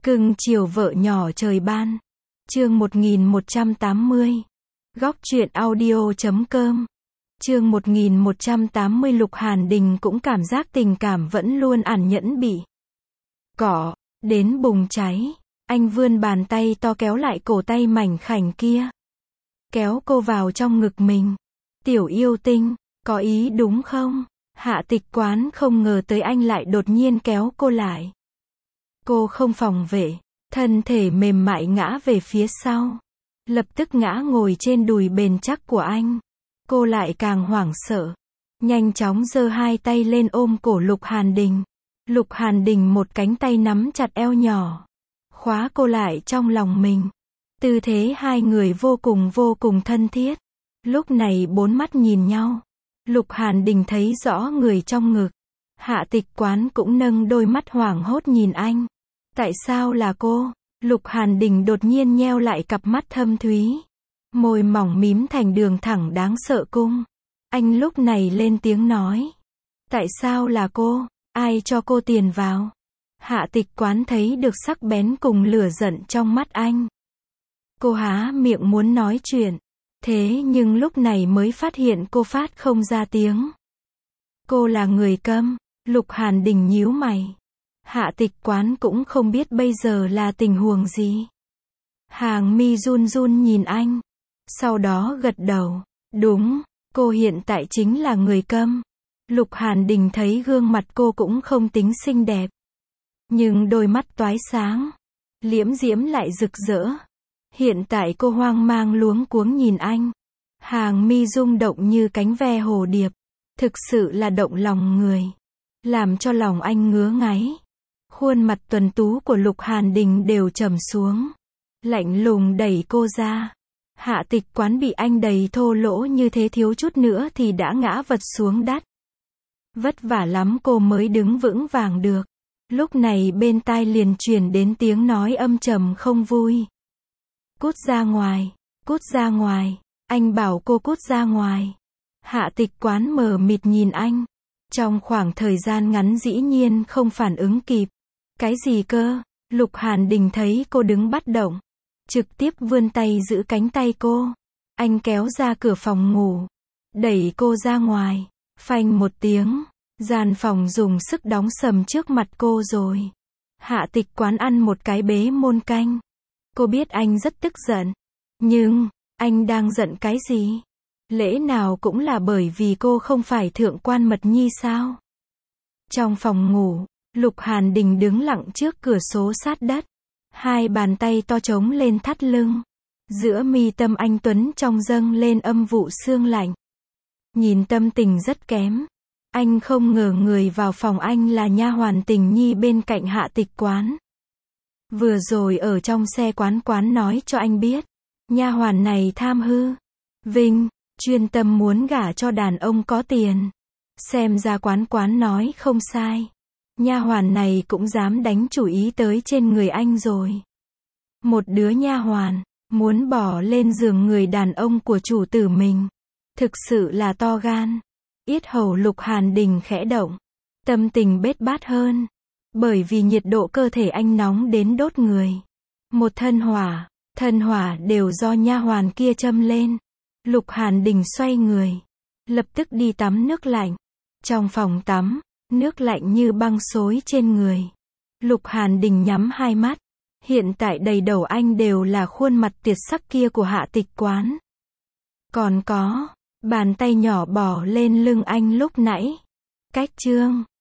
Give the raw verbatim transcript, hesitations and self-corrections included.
Cưng chiều vợ nhỏ trời ban. Chương một nghìn một trăm tám mươi. Góc truyện audio chấm com. Chương một nghìn một trăm tám mươi. Lục Hàn Đình cũng cảm giác tình cảm vẫn luôn ẩn nhẫn bị cỏ đến bùng cháy. Anh vươn bàn tay to kéo lại cổ tay mảnh khảnh kia, kéo cô vào trong ngực mình. Tiểu yêu tinh, có ý đúng không? Hạ Tịch Quán không ngờ tới anh lại đột nhiên kéo cô lại. Cô không phòng vệ, thân thể mềm mại ngã về phía sau, lập tức ngã ngồi trên đùi bền chắc của anh. Cô lại càng hoảng sợ, nhanh chóng giơ hai tay lên ôm cổ Lục Hàn Đình. Lục Hàn Đình một cánh tay nắm chặt eo nhỏ, khóa cô lại trong lòng mình. Tư thế hai người vô cùng vô cùng thân thiết. Lúc này bốn mắt nhìn nhau, Lục Hàn Đình thấy rõ người trong ngực. Hạ Tịch Quán cũng nâng đôi mắt hoảng hốt nhìn anh. Tại sao là cô? Lục Hàn Đình đột nhiên nheo lại cặp mắt thâm thúy, môi mỏng mím thành đường thẳng đáng sợ cung. Anh lúc này lên tiếng nói. Tại sao là cô? Ai cho cô tiền vào? Hạ Tịch Quán thấy được sắc bén cùng lửa giận trong mắt anh. Cô há miệng muốn nói chuyện, thế nhưng lúc này mới phát hiện cô phát không ra tiếng. Cô là người câm. Lục Hàn Đình nhíu mày. Hạ Tịch Quán cũng không biết bây giờ là tình huống gì. Hàng mi run run nhìn anh, sau đó gật đầu. Đúng, cô hiện tại chính là người câm. Lục Hàn Đình thấy gương mặt cô cũng không tính xinh đẹp, nhưng đôi mắt toái sáng, liễm diễm lại rực rỡ. Hiện tại cô hoang mang luống cuống nhìn anh, hàng mi rung động như cánh ve hồ điệp, thực sự là động lòng người, làm cho lòng anh ngứa ngáy. Khuôn mặt tuấn tú của Lục Hàn Đình đều trầm xuống, lạnh lùng đẩy cô ra. Hạ Tịch Quán bị anh đầy thô lỗ như thế thiếu chút nữa thì đã ngã vật xuống đất. Vất vả lắm cô mới đứng vững vàng được. Lúc này bên tai liền truyền đến tiếng nói âm trầm không vui. Cút ra ngoài, cút ra ngoài, anh bảo cô cút ra ngoài. Hạ Tịch Quán mờ mịt nhìn anh. Trong khoảng thời gian ngắn dĩ nhiên không phản ứng kịp. Cái gì cơ? Lục Hàn Đình thấy cô đứng bất động, trực tiếp vươn tay giữ cánh tay cô. Anh kéo ra cửa phòng ngủ, đẩy cô ra ngoài. Phanh một tiếng, gian phòng dùng sức đóng sầm trước mặt cô rồi. Hạ Tịch Quán ăn một cái bế môn canh. Cô biết anh rất tức giận, nhưng anh đang giận cái gì? Lẽ nào cũng là bởi vì cô không phải thượng quan Mật Nhi sao? Trong phòng ngủ, Lục Hàn Đình đứng lặng trước cửa sổ sát đất, hai bàn tay to trống lên thắt lưng. Giữa mi tâm anh tuấn trong dâng lên âm vụ sương lạnh. Nhìn tâm tình rất kém. Anh không ngờ người vào phòng anh là nha hoàn Tình Nhi bên cạnh Hạ Tịch Quán. Vừa rồi ở trong xe quán quán nói cho anh biết, nha hoàn này tham hư vinh, chuyên tâm muốn gả cho đàn ông có tiền. Xem ra quán quán nói không sai. Nha hoàn này cũng dám đánh chủ ý tới trên người anh rồi. Một đứa nha hoàn muốn bỏ lên giường người đàn ông của chủ tử mình, thực sự là to gan. Yết hầu Lục Hàn Đình khẽ động, tâm tình bết bát hơn, bởi vì nhiệt độ cơ thể anh nóng đến đốt người. Một thân hỏa, thân hỏa đều do nha hoàn kia châm lên. Lục Hàn Đình xoay người, lập tức đi tắm nước lạnh. Trong phòng tắm, nước lạnh như băng xối trên người. Lục Hàn Đình nhắm hai mắt. Hiện tại đầy đầu anh đều là khuôn mặt tuyệt sắc kia của Hạ Tịch Quán. Còn có, bàn tay nhỏ bỏ lên lưng anh lúc nãy. Cách chương